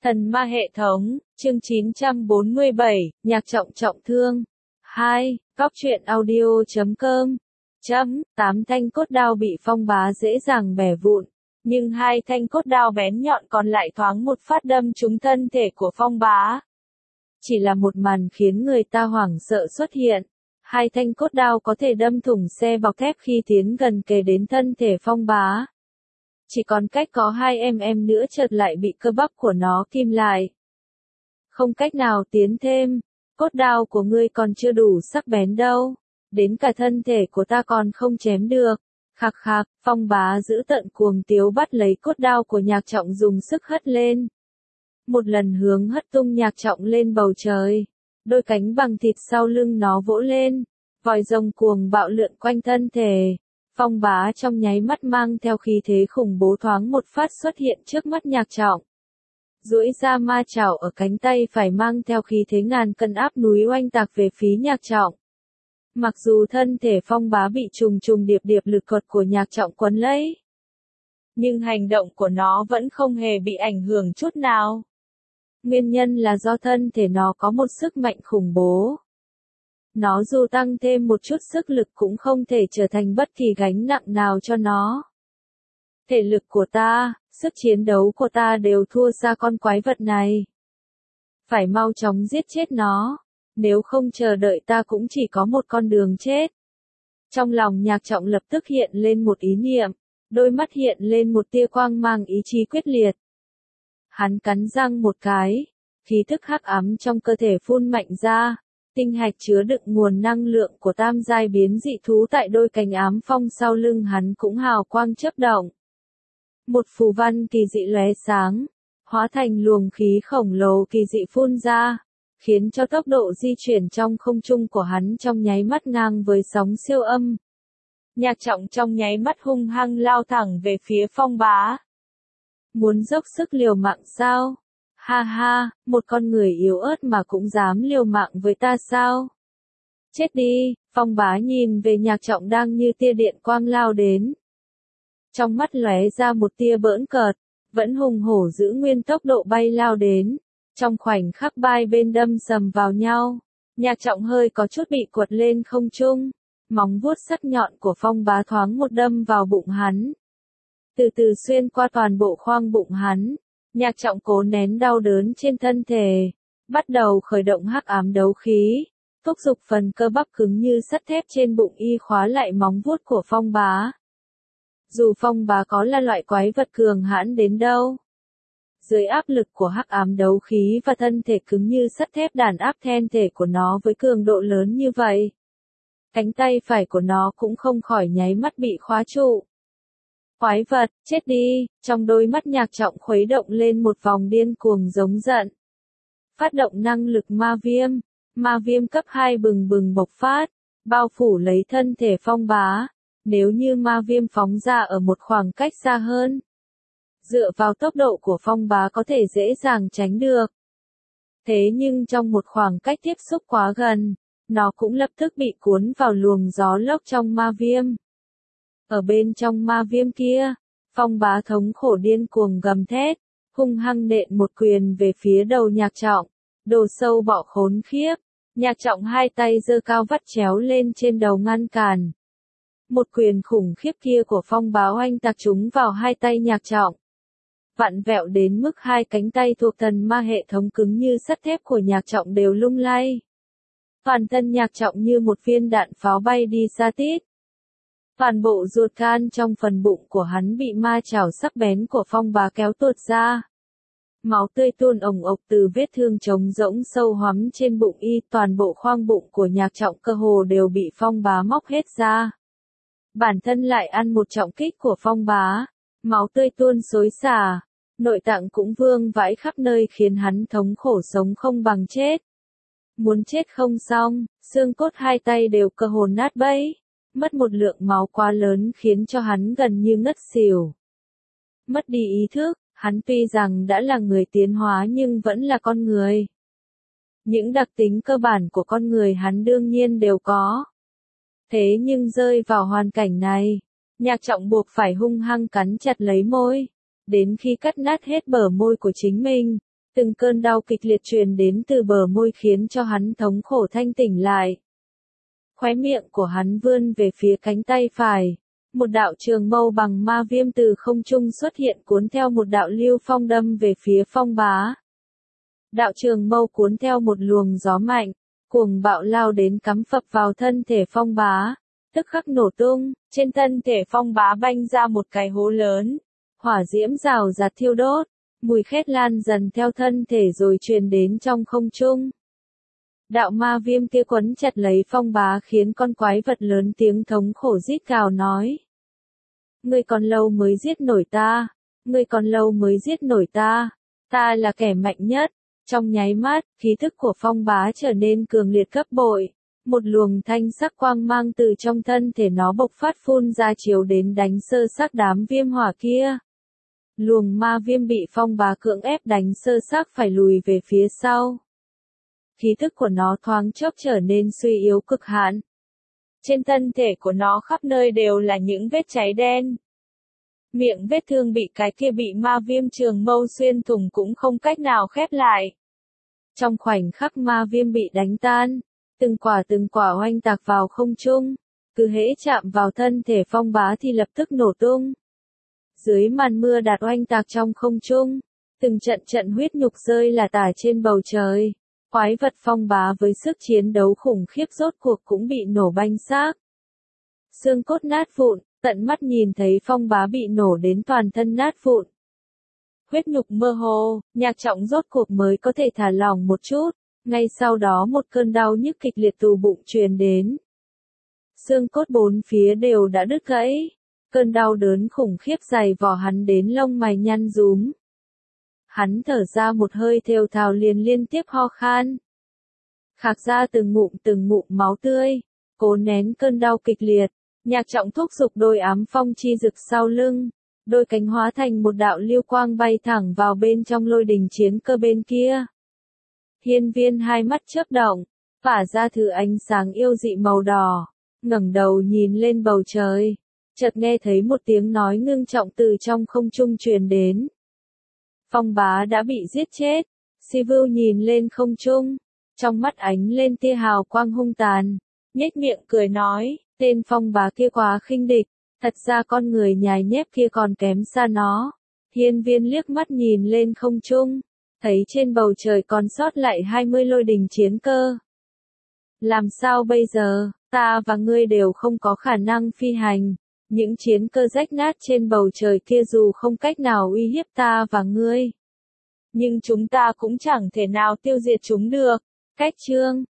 Thần ma hệ thống, chương 947, nhạc trọng trọng thương. 2. Cóc truyện audio.com. 8 thanh cốt đao bị phong bá dễ dàng bẻ vụn, nhưng 2 thanh cốt đao bén nhọn còn lại thoáng một phát đâm trúng thân thể của phong bá. Chỉ là một màn khiến người ta hoảng sợ xuất hiện. 2 thanh cốt đao có thể đâm thủng xe bọc thép khi tiến gần kề đến thân thể phong bá. Chỉ còn cách có 2 mm nữa chợt lại bị cơ bắp của nó kim lại. Không cách nào tiến thêm, cốt đao của ngươi còn chưa đủ sắc bén đâu, đến cả thân thể của ta còn không chém được. Khạc khạc, phong bá giữ tận cuồng tiếu bắt lấy cốt đao của nhạc trọng dùng sức hất lên. Một lần hướng hất tung nhạc trọng lên bầu trời, đôi cánh bằng thịt sau lưng nó vỗ lên, vòi rồng cuồng bạo lượn quanh thân thể. Phong bá trong nháy mắt mang theo khí thế khủng bố thoáng một phát xuất hiện trước mắt nhạc trọng. Duỗi ra ma chảo ở cánh tay phải mang theo khí thế ngàn cân áp núi oanh tạc về phía nhạc trọng. Mặc dù thân thể phong bá bị trùng trùng điệp điệp lực cột của nhạc trọng quấn lấy, nhưng hành động của nó vẫn không hề bị ảnh hưởng chút nào. Nguyên nhân là do thân thể nó có một sức mạnh khủng bố. Nó dù tăng thêm một chút sức lực cũng không thể trở thành bất kỳ gánh nặng nào cho nó. Thể lực của ta, sức chiến đấu của ta đều thua xa con quái vật này. Phải mau chóng giết chết nó, nếu không chờ đợi ta cũng chỉ có một con đường chết. Trong lòng nhạc trọng lập tức hiện lên một ý niệm, đôi mắt hiện lên một tia quang mang ý chí quyết liệt. Hắn cắn răng một cái, khí thức hắc ám trong cơ thể phun mạnh ra. Tinh hạch chứa đựng nguồn năng lượng của tam giai biến dị thú tại đôi cánh ám phong sau lưng hắn cũng hào quang chớp động. Một phù văn kỳ dị lóe sáng, hóa thành luồng khí khổng lồ kỳ dị phun ra, khiến cho tốc độ di chuyển trong không trung của hắn trong nháy mắt ngang với sóng siêu âm. Nhạc trọng trong nháy mắt hung hăng lao thẳng về phía phong bá. Muốn dốc sức liều mạng sao? Ha ha, một con người yếu ớt mà cũng dám liều mạng với ta sao? Chết đi, phong bá nhìn về nhạc trọng đang như tia điện quang lao đến. Trong mắt lóe ra một tia bỡn cợt, vẫn hùng hổ giữ nguyên tốc độ bay lao đến. Trong khoảnh khắc hai bên đâm sầm vào nhau, nhạc trọng hơi có chút bị quật lên không trung. Móng vuốt sắc nhọn của phong bá thoáng một đâm vào bụng hắn. Từ từ xuyên qua toàn bộ khoang bụng hắn. Nhạc trọng cố nén đau đớn trên thân thể, bắt đầu khởi động hắc ám đấu khí, thúc giục phần cơ bắp cứng như sắt thép trên bụng y khóa lại móng vuốt của phong bá. Dù phong bá có là loại quái vật cường hãn đến đâu, dưới áp lực của hắc ám đấu khí và thân thể cứng như sắt thép đàn áp thân thể của nó với cường độ lớn như vậy, cánh tay phải của nó cũng không khỏi nháy mắt bị khóa trụ. Quái vật, chết đi, trong đôi mắt nhạc trọng khuấy động lên một vòng điên cuồng giống giận. Phát động năng lực ma viêm cấp 2 bừng bừng bộc phát, bao phủ lấy thân thể phong bá. Nếu như ma viêm phóng ra ở một khoảng cách xa hơn, dựa vào tốc độ của phong bá có thể dễ dàng tránh được. Thế nhưng trong một khoảng cách tiếp xúc quá gần, nó cũng lập tức bị cuốn vào luồng gió lốc trong ma viêm. Ở bên trong ma viêm kia, phong bá thống khổ điên cuồng gầm thét, hung hăng nện một quyền về phía đầu nhạc trọng, đồ sâu bọ khốn khiếp. Nhạc trọng hai tay giơ cao vắt chéo lên trên đầu ngăn cản. Một quyền khủng khiếp kia của phong bá oanh tạc trúng vào hai tay nhạc trọng. Vặn vẹo đến mức hai cánh tay thuộc thần ma hệ thống cứng như sắt thép của nhạc trọng đều lung lay. Toàn thân nhạc trọng như một viên đạn pháo bay đi xa tít. Toàn bộ ruột gan trong phần bụng của hắn bị ma chảo sắc bén của phong bá kéo tuột ra. Máu tươi tuôn ồng ộc từ vết thương trống rỗng sâu hoắm trên bụng y, toàn bộ khoang bụng của nhạc trọng cơ hồ đều bị phong bá móc hết ra. Bản thân lại ăn một trọng kích của phong bá, máu tươi tuôn xối xả, nội tạng cũng vương vãi khắp nơi khiến hắn thống khổ sống không bằng chết. Muốn chết không xong, xương cốt hai tay đều cơ hồ nát bấy. Mất một lượng máu quá lớn khiến cho hắn gần như ngất xỉu. Mất đi ý thức, hắn tuy rằng đã là người tiến hóa nhưng vẫn là con người. Những đặc tính cơ bản của con người hắn đương nhiên đều có. Thế nhưng rơi vào hoàn cảnh này, nhạc trọng buộc phải hung hăng cắn chặt lấy môi. Đến khi cắt nát hết bờ môi của chính mình, Từng cơn đau kịch liệt truyền đến từ bờ môi khiến cho hắn thống khổ thanh tỉnh lại. Khóe miệng của hắn vươn về phía cánh tay phải. Một đạo trường mâu bằng ma viêm từ không trung xuất hiện cuốn theo một đạo lưu phong đâm về phía Phong Bá. Đạo trường mâu cuốn theo một luồng gió mạnh, cuồng bạo lao đến cắm phập vào thân thể Phong Bá, tức khắc nổ tung, trên thân thể Phong Bá banh ra một cái hố lớn, hỏa diễm rào rạt thiêu đốt, mùi khét lan dần theo thân thể rồi truyền đến trong không trung. Đạo ma viêm kia quấn chặt lấy Phong Bá khiến con quái vật lớn tiếng thống khổ rít gào nói. Ngươi còn lâu mới giết nổi ta, ngươi còn lâu mới giết nổi ta là kẻ mạnh nhất. Trong nháy mắt, khí thức của Phong Bá trở nên cường liệt gấp bội. Một luồng thanh sắc quang mang từ trong thân thể nó bộc phát phun ra chiếu đến đánh sơ xác đám viêm hỏa kia. Luồng ma viêm bị Phong Bá cưỡng ép đánh sơ xác phải lùi về phía sau. Khí thức của nó thoáng chốc trở nên suy yếu cực hạn. Trên thân thể của nó khắp nơi đều là những vết cháy đen. Miệng vết thương bị cái kia bị ma viêm trường mâu xuyên thủng cũng không cách nào khép lại. Trong khoảnh khắc ma viêm bị đánh tan, từng quả oanh tạc vào không trung, cứ hễ chạm vào thân thể Phong Bá thì lập tức nổ tung. Dưới màn mưa đạt oanh tạc trong không trung, từng trận huyết nhục rơi là tả trên bầu trời. Quái vật Phong Bá với sức chiến đấu khủng khiếp rốt cuộc cũng bị nổ banh xác. Xương cốt nát vụn, tận mắt nhìn thấy Phong Bá bị nổ đến toàn thân nát vụn. Huyết nhục mơ hồ, Nhạc Trọng rốt cuộc mới có thể thả lỏng một chút, ngay sau đó một cơn đau nhức kịch liệt từ bụng truyền đến. Xương cốt bốn phía đều đã đứt gãy, cơn đau đớn khủng khiếp dày vò hắn đến lông mày nhăn rúm. Hắn thở ra một hơi thều thào liền liên tiếp ho khan. Khạc ra từng ngụm máu tươi, cố nén cơn đau kịch liệt, Nhạc Trọng thúc giục đôi ám phong chi rực sau lưng, đôi cánh hóa thành một đạo lưu quang bay thẳng vào bên trong lôi đình chiến cơ bên kia. Hiên Viên hai mắt chớp động, phả ra thứ ánh sáng yêu dị màu đỏ, ngẩng đầu nhìn lên bầu trời, chợt nghe thấy một tiếng nói ngưng trọng từ trong không trung truyền đến. Phong Bá đã bị giết chết. Sivu nhìn lên không trung, trong mắt ánh lên tia hào quang hung tàn, nhếch miệng cười nói, tên Phong Bá kia quá khinh địch, thật ra con người nhài nhép kia còn kém xa nó. Hiên Viên liếc mắt nhìn lên không trung, thấy trên bầu trời còn sót lại 20 lôi đình chiến cơ. Làm sao bây giờ, ta và ngươi đều không có khả năng phi hành. Những chiến cơ rách nát trên bầu trời kia dù không cách nào uy hiếp ta và ngươi, nhưng chúng ta cũng chẳng thể nào tiêu diệt chúng được. Cách chương